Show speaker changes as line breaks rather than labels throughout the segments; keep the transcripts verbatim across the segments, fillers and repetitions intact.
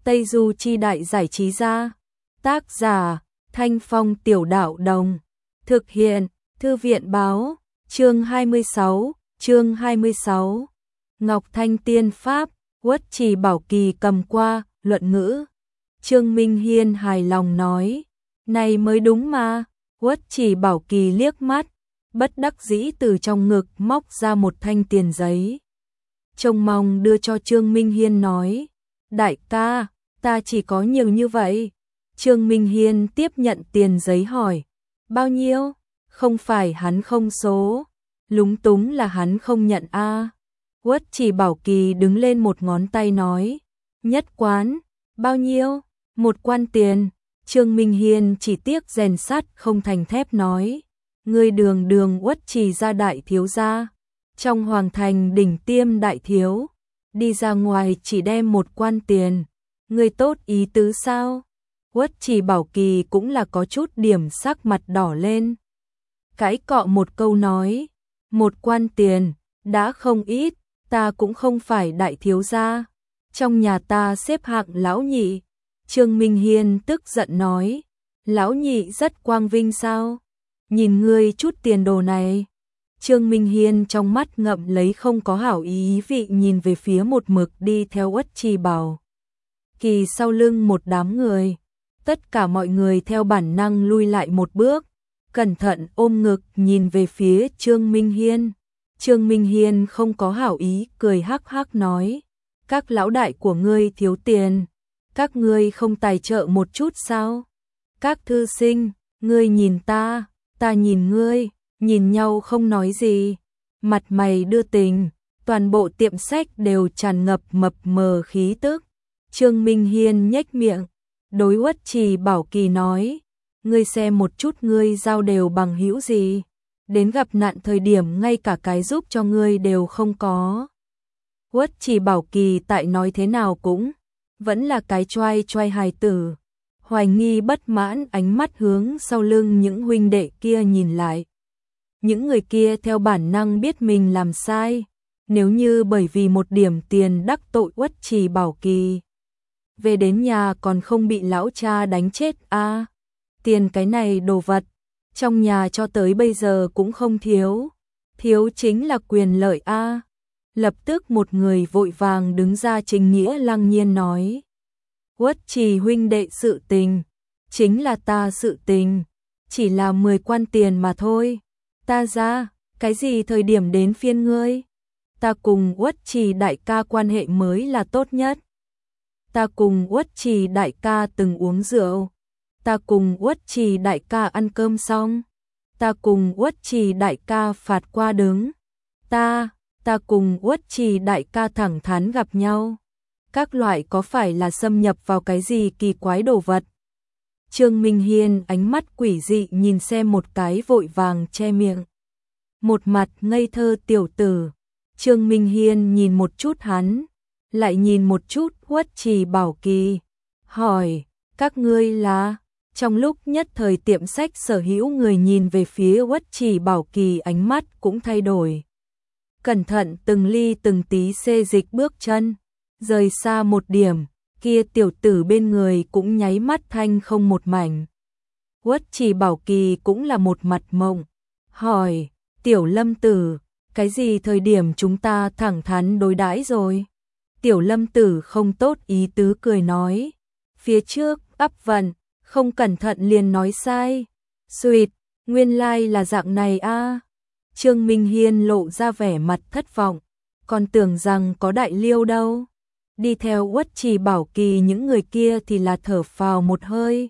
Tây Du Chi Đại Giải Trí Gia. Tác giả Thanh Phong Tiểu Đạo Đồng. Thực hiện Thư viện Báo. Chương hai mươi sáu, chương hai mươi sáu. Ngọc Thanh Tiên Pháp, Uất Trì Bảo Kỳ cầm qua, luận ngữ. Trương Minh Hiên hài lòng nói, này mới đúng mà. Uất Trì Bảo Kỳ liếc mắt, bất đắc dĩ từ trong ngực móc ra một thanh tiền giấy. Trông mong đưa cho Trương Minh Hiên nói, đại ca, ta chỉ có nhiều như vậy. Trương Minh Hiên tiếp nhận tiền giấy hỏi, bao nhiêu? Không phải hắn không số, lúng túng là hắn không nhận a. À. Uất Trì Bảo Kỳ đứng lên một ngón tay nói, nhất quán, bao nhiêu? Một quan tiền. Trương Minh Hiên chỉ tiếc rèn sắt không thành thép nói, ngươi đường đường Uất Trì gia đại thiếu gia, trong hoàng thành đỉnh tiêm đại thiếu, đi ra ngoài chỉ đem một quan tiền, ngươi tốt ý tứ sao? Uất Trì Bảo Kỳ cũng là có chút điểm sắc mặt đỏ lên. Cãi cọ một câu nói, một quan tiền, đã không ít, ta cũng không phải đại thiếu gia, trong nhà ta xếp hạng lão nhị. Trương Minh Hiên tức giận nói, lão nhị rất quang vinh sao? Nhìn ngươi chút tiền đồ này. Trương Minh Hiên trong mắt ngậm lấy không có hảo ý vị nhìn về phía một mực đi theo Uất Trì Bảo Kỳ sau lưng một đám người. Tất cả mọi người theo bản năng lui lại một bước, cẩn thận ôm ngực nhìn về phía Trương Minh Hiên. Trương Minh Hiên không có hảo ý, cười hắc hắc nói, các lão đại của ngươi thiếu tiền, các ngươi không tài trợ một chút sao? Các thư sinh, ngươi nhìn ta, ta nhìn ngươi, nhìn nhau không nói gì, mặt mày đưa tình, toàn bộ tiệm sách đều tràn ngập mập mờ khí tức. Trương Minh Hiên nhếch miệng, đối Uất Trì Bảo Kỳ nói, ngươi xem một chút ngươi giao đều bằng hữu gì, đến gặp nạn thời điểm ngay cả cái giúp cho ngươi đều không có. Uất Trì Bảo Kỳ tại nói thế nào cũng vẫn là cái choai choai hài tử, hoài nghi bất mãn ánh mắt hướng sau lưng những huynh đệ kia nhìn lại. Những người kia theo bản năng biết mình làm sai, nếu như bởi vì một điểm tiền đắc tội Uất Trì Bảo Kỳ, về đến nhà còn không bị lão cha đánh chết a. À, tiền cái này đồ vật, trong nhà cho tới bây giờ cũng không thiếu, thiếu chính là quyền lợi a. À. Lập tức một người vội vàng đứng ra trình nghĩa lăng nhiên nói, Uất Trì huynh đệ sự tình, chính là ta sự tình, chỉ là mười quan tiền mà thôi, ta ra, cái gì thời điểm đến phiên ngươi? Ta cùng Uất Trì đại ca quan hệ mới là tốt nhất. Ta cùng Uất Trì đại ca từng uống rượu, ta cùng Uất Trì đại ca ăn cơm xong, ta cùng Uất Trì đại ca phạt qua đứng, ta, ta cùng Uất Trì đại ca thẳng thắn gặp nhau. Các loại có phải là xâm nhập vào cái gì kỳ quái đồ vật? Trương Minh Hiên ánh mắt quỷ dị nhìn xem một cái vội vàng che miệng. Một mặt ngây thơ tiểu tử. Trương Minh Hiên nhìn một chút hắn, lại nhìn một chút Uất Trì Bảo Kỳ, hỏi, các ngươi là? Trong lúc nhất thời tiệm sách sở hữu người nhìn về phía Uất Trì Bảo Kỳ ánh mắt cũng thay đổi. Cẩn thận từng ly từng tí xê dịch bước chân, rời xa một điểm, kia tiểu tử bên người cũng nháy mắt thanh không một mảnh. Uất Trì Bảo Kỳ cũng là một mặt mộng, hỏi, tiểu Lâm tử, cái gì thời điểm chúng ta thẳng thắn đối đãi rồi? Tiểu Lâm tử không tốt ý tứ cười nói, phía trước ắp vận, không cẩn thận liền nói sai. Xuyệt, nguyên lai là dạng này a. À. Trương Minh Hiên lộ ra vẻ mặt thất vọng, còn tưởng rằng có đại liêu đâu. Đi theo Uất Trì Bảo Kỳ những người kia thì là thở phào một hơi.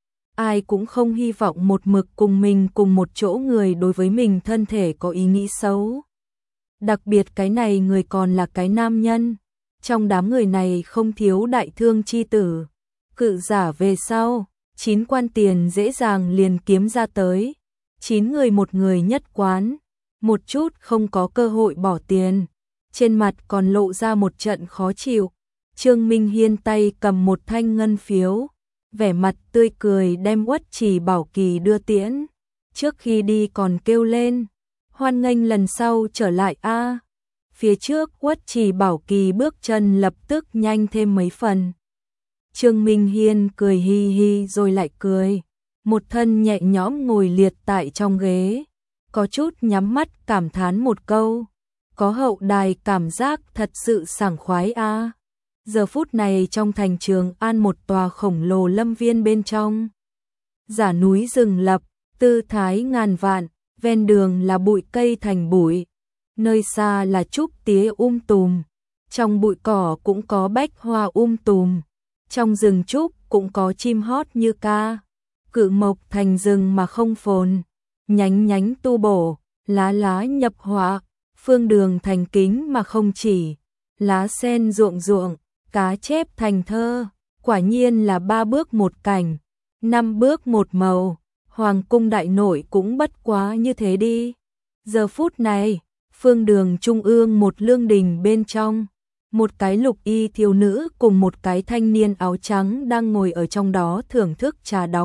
Ai cũng không hy vọng một mực cùng mình cùng một chỗ người đối với mình thân thể có ý nghĩ xấu. Đặc biệt cái này người còn là cái nam nhân. Trong đám người này không thiếu đại thương chi tử. Cự giả về sau, chín quan tiền dễ dàng liền kiếm ra tới. Chín người một người nhất quán, một chút không có cơ hội bỏ tiền. Trên mặt còn lộ ra một trận khó chịu. Trương Minh Hiên tay cầm một thanh ngân phiếu, vẻ mặt tươi cười đem Uất Trì Bảo Kỳ đưa tiễn. Trước khi đi còn kêu lên, hoan nghênh lần sau trở lại a. À. Phía trước Uất Trì Bảo Kỳ bước chân lập tức nhanh thêm mấy phần. Trương Minh Hiên cười hi hi rồi lại cười, một thân nhẹ nhõm ngồi liệt tại trong ghế, có chút nhắm mắt cảm thán một câu, có hậu đài cảm giác thật sự sảng khoái a. Giờ phút này trong thành Trường An một tòa khổng lồ lâm viên bên trong. Giả núi rừng lập, tư thái ngàn vạn, ven đường là bụi cây thành bụi, nơi xa là trúc tía um tùm, trong bụi cỏ cũng có bách hoa um tùm, trong rừng trúc cũng có chim hót như ca. Cự mộc thành rừng mà không phồn, nhánh nhánh tu bổ, lá lá nhập họa, phương đường thành kính mà không chỉ, lá sen ruộng ruộng, cá chép thành thơ, quả nhiên là ba bước một cảnh, năm bước một màu, hoàng cung đại nội cũng bất quá như thế đi. Giờ phút này, phương đường trung ương một lương đình bên trong, một cái lục y thiếu nữ cùng một cái thanh niên áo trắng đang ngồi ở trong đó thưởng thức trà đọc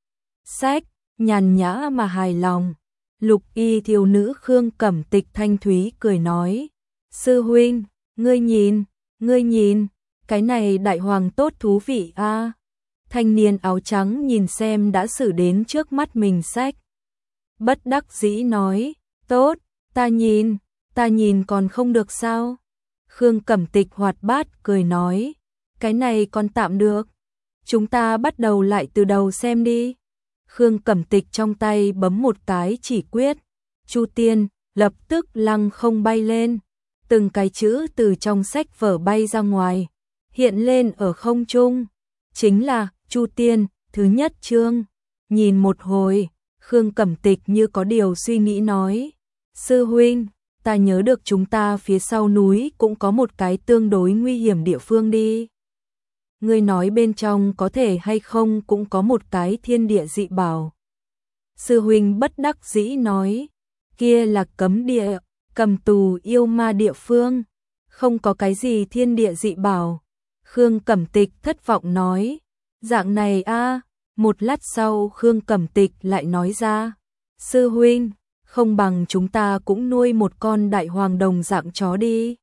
sách, nhàn nhã mà hài lòng. Lục y thiếu nữ Khương Cẩm Tịch thanh thúy cười nói, sư huynh, ngươi nhìn, ngươi nhìn, cái này đại hoàng tốt thú vị a. À. Thanh niên áo trắng nhìn xem đã xử đến trước mắt mình sách. Bất đắc dĩ nói, tốt, ta nhìn, ta nhìn còn không được sao? Khương Cẩm Tịch hoạt bát cười nói, cái này còn tạm được, chúng ta bắt đầu lại từ đầu xem đi. Khương Cẩm Tịch trong tay bấm một cái chỉ quyết, Chu Tiên lập tức lăng không bay lên, từng cái chữ từ trong sách vở bay ra ngoài, hiện lên ở không trung, chính là Chu Tiên thứ nhất chương. Nhìn một hồi, Khương Cẩm Tịch như có điều suy nghĩ nói, sư huynh, ta nhớ được chúng ta phía sau núi cũng có một cái tương đối nguy hiểm địa phương đi. Ngươi nói bên trong có thể hay không cũng có một cái thiên địa dị bảo. Sư huynh bất đắc dĩ nói, kia là cấm địa, cầm tù yêu ma địa phương, không có cái gì thiên địa dị bảo. Khương Cẩm Tịch thất vọng nói, dạng này a. Một lát sau Khương Cẩm Tịch lại nói ra, sư huynh, không bằng chúng ta cũng nuôi một con đại hoàng đồng dạng chó đi.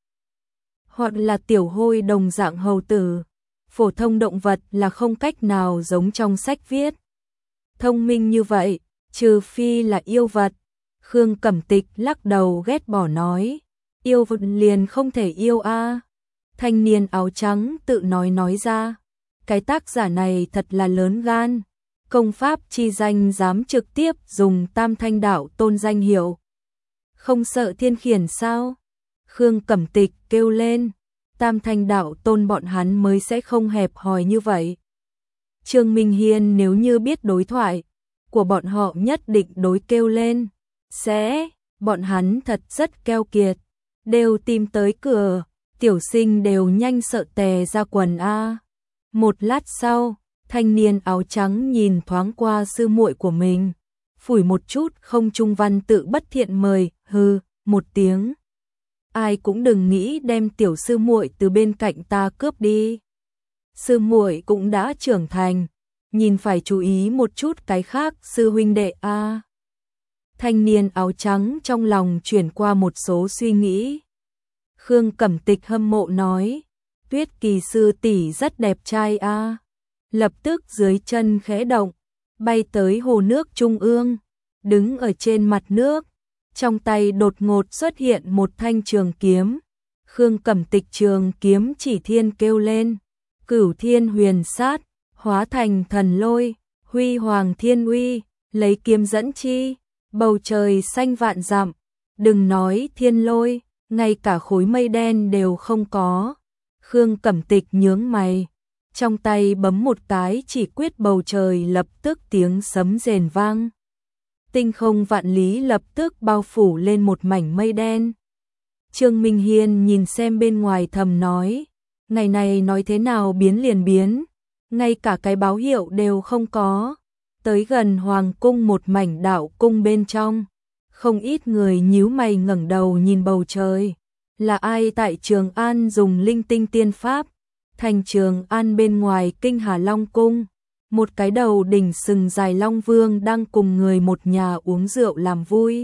Hoặc là tiểu hôi đồng dạng hầu tử. Phổ thông động vật là không cách nào giống trong sách viết. Thông minh như vậy, trừ phi là yêu vật. Khương Cẩm Tịch lắc đầu ghét bỏ nói, yêu vật liền không thể yêu a. Thanh niên áo trắng tự nói nói ra, cái tác giả này thật là lớn gan, công pháp chi danh dám trực tiếp dùng Tam Thanh Đạo Tôn danh hiệu. Không sợ thiên khiển sao? Khương Cẩm Tịch kêu lên, Tam Thanh Đạo Tôn bọn hắn mới sẽ không hẹp hòi như vậy. Trương Minh Hiên nếu như biết đối thoại của bọn họ nhất định đối kêu lên, sẽ, bọn hắn thật rất keo kiệt, đều tìm tới cửa, tiểu sinh đều nhanh sợ tè ra quần a. Một lát sau, thanh niên áo trắng nhìn thoáng qua sư muội của mình, phủi một chút không trung văn tự bất thiện mời, hừ, một tiếng. Ai cũng đừng nghĩ đem tiểu sư muội từ bên cạnh ta cướp đi. Sư muội cũng đã trưởng thành, nhìn phải chú ý một chút cái khác sư huynh đệ a. À. Thanh niên áo trắng trong lòng chuyển qua một số suy nghĩ. Khương Cẩm Tịch hâm mộ nói, Tuyết Kỳ sư tỷ rất đẹp trai a. À. Lập tức dưới chân khẽ động, bay tới hồ nước trung ương, đứng ở trên mặt nước. Trong tay đột ngột xuất hiện một thanh trường kiếm. Khương Cẩm Tịch trường kiếm chỉ thiên kêu lên, cửu thiên huyền sát, hóa thành thần lôi, huy hoàng thiên uy, lấy kiếm dẫn chi, bầu trời xanh vạn dặm, đừng nói thiên lôi, ngay cả khối mây đen đều không có. Khương Cẩm Tịch nhướng mày, trong tay bấm một cái chỉ quyết, bầu trời lập tức tiếng sấm rền vang. Tinh không vạn lý lập tức bao phủ lên một mảnh mây đen. Trương Minh Hiên nhìn xem bên ngoài thầm nói, ngày này nói thế nào biến liền biến, ngay cả cái báo hiệu đều không có. Tới gần hoàng cung một mảnh đạo cung bên trong, không ít người nhíu mày ngẩng đầu nhìn bầu trời. Là ai tại Trường An dùng linh tinh tiên pháp? Thành Trường An bên ngoài Kinh Hà Long cung, một cái đầu đỉnh sừng dài Long Vương đang cùng người một nhà uống rượu làm vui.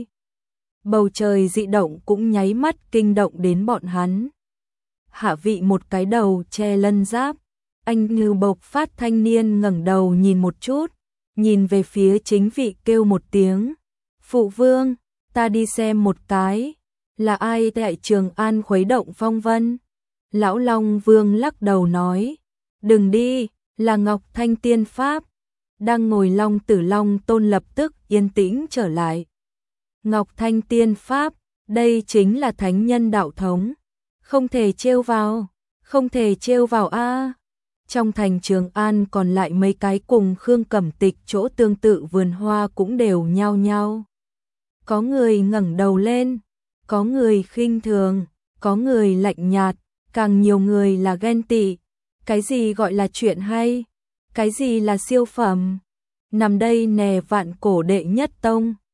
Bầu trời dị động cũng nháy mắt kinh động đến bọn hắn. Hạ vị một cái đầu che lân giáp, Anh như bộc phát thanh niên ngẩng đầu nhìn một chút, nhìn về phía chính vị kêu một tiếng. Phụ vương, ta đi xem một cái, là ai tại Trường An khuấy động phong vân? Lão Long Vương lắc đầu nói, đừng đi, là Ngọc Thanh Tiên Pháp. Đang ngồi Long Tử Long Tôn lập tức yên tĩnh trở lại. Ngọc Thanh Tiên Pháp, đây chính là thánh nhân đạo thống, không thể trêu vào, không thể trêu vào a. Trong thành Trường An còn lại mấy cái cùng Khương Cẩm Tịch chỗ tương tự vườn hoa cũng đều nhao nhao. Có người ngẩng đầu lên, có người khinh thường, có người lạnh nhạt, càng nhiều người là ghen tị. Cái gì gọi là chuyện hay? Cái gì là siêu phẩm? Nằm đây nè vạn cổ đệ nhất tông.